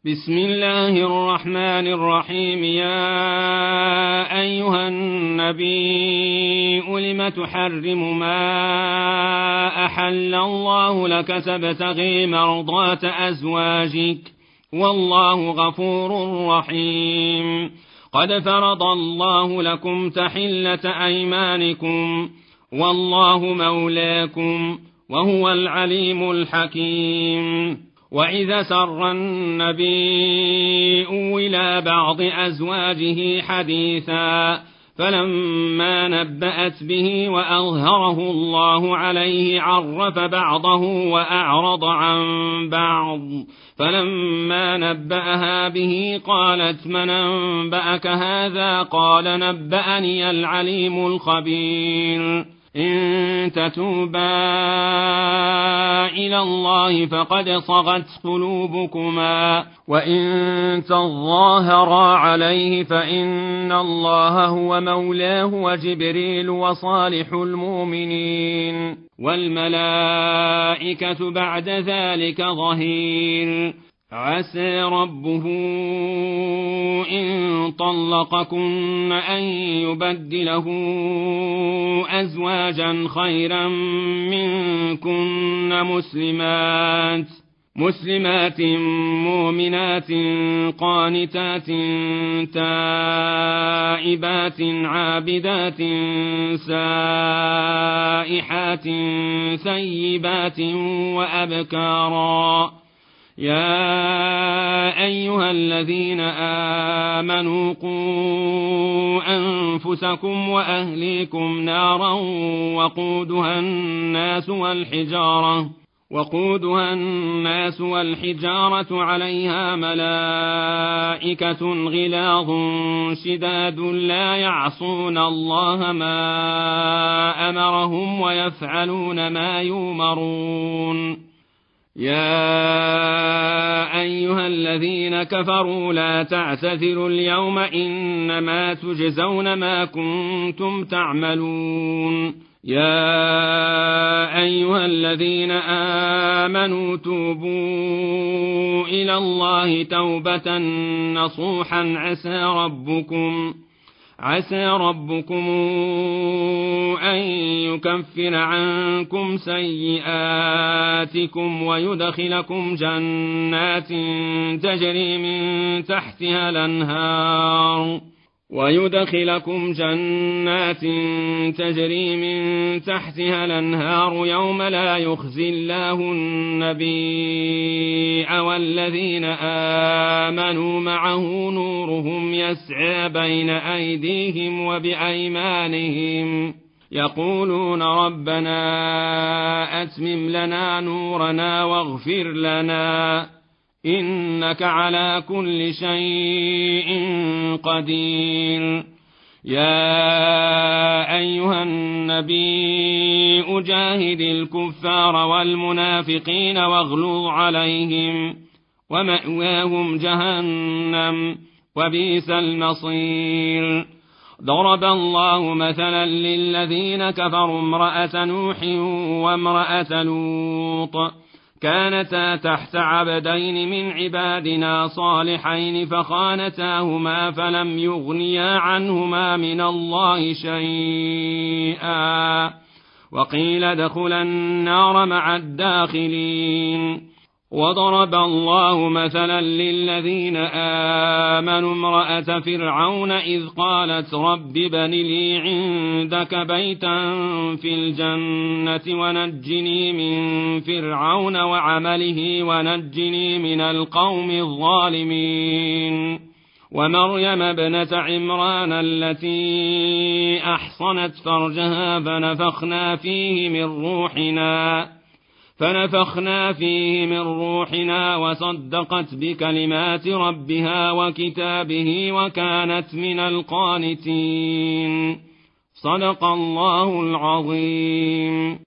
بسم الله الرحمن الرحيم. يا أيها النبي لم تحرم ما أحل الله لك تبتغي مرضات أزواجك والله غفور رحيم. قد فرض الله لكم تحلة أيمانكم والله مولاكم وهو العليم الحكيم. وإذا سر النبي إلى بعض أزواجه حديثا فلما نبأت به وأظهره الله عليه عرف بعضه وأعرض عن بعض، فلما نبأها به قالت من أنبأك هذا؟ قال نبأني العليم الخبير. إن تتوبا إلى الله فقد صغت قلوبكما وإن تظاهرا عليه فإن الله هو مولاه وجبريل وصالح المؤمنين والملائكة بعد ذلك ظهير. عسى ربه إن طلقكن أن يبدله أزواجا خيرا منكن مسلمات مؤمنات قانتات تائبات عابدات سائحات ثيبات وأبكارا. يا أيها الذين آمنوا قوا أنفسكم وأهليكم نارا وقودها الناس والحجارة عليها ملائكة غلاظ شداد لا يعصون الله ما أمرهم ويفعلون ما يؤمرون. يا أيها الذين كفروا لا تعتذروا اليوم إنما تجزون ما كنتم تعملون. يا أيها الذين آمنوا توبوا إلى الله توبة نصوحا عسى ربكم أن يكفر عنكم سيئاتكم ويدخلكم جنات تجري من تحتها الأنهار يوم لا يخزي الله النبي والذين آمنوا معه نورهم يسعى بين أيديهم وبأيمانهم يقولون ربنا أتمم لنا نورنا واغفر لنا إنك على كل شيء قدير. يا أيها النبي أجاهد الكفار والمنافقين واغلظ عليهم ومأواهم جهنم وبئس المصير. ضرب الله مثلا للذين كفروا امرأة نوح وامرأة لوط كانتا تحت عبدين من عبادنا صالحين فخانتاهما فلم يغنيا عنهما من الله شيئا وقيل ادخلا النار مع الداخلين. وضرب الله مثلا للذين آمنوا امرأة فرعون إذ قالت رب ابن لي عندك بيتا في الجنة ونجني من فرعون وعمله ونجني من القوم الظالمين. ومريم ابنة عمران التي أحصنت فرجها فنفخنا فيه من روحنا وصدقت بكلمات ربها وكتابه وكانت من القانتين. صدق الله العظيم.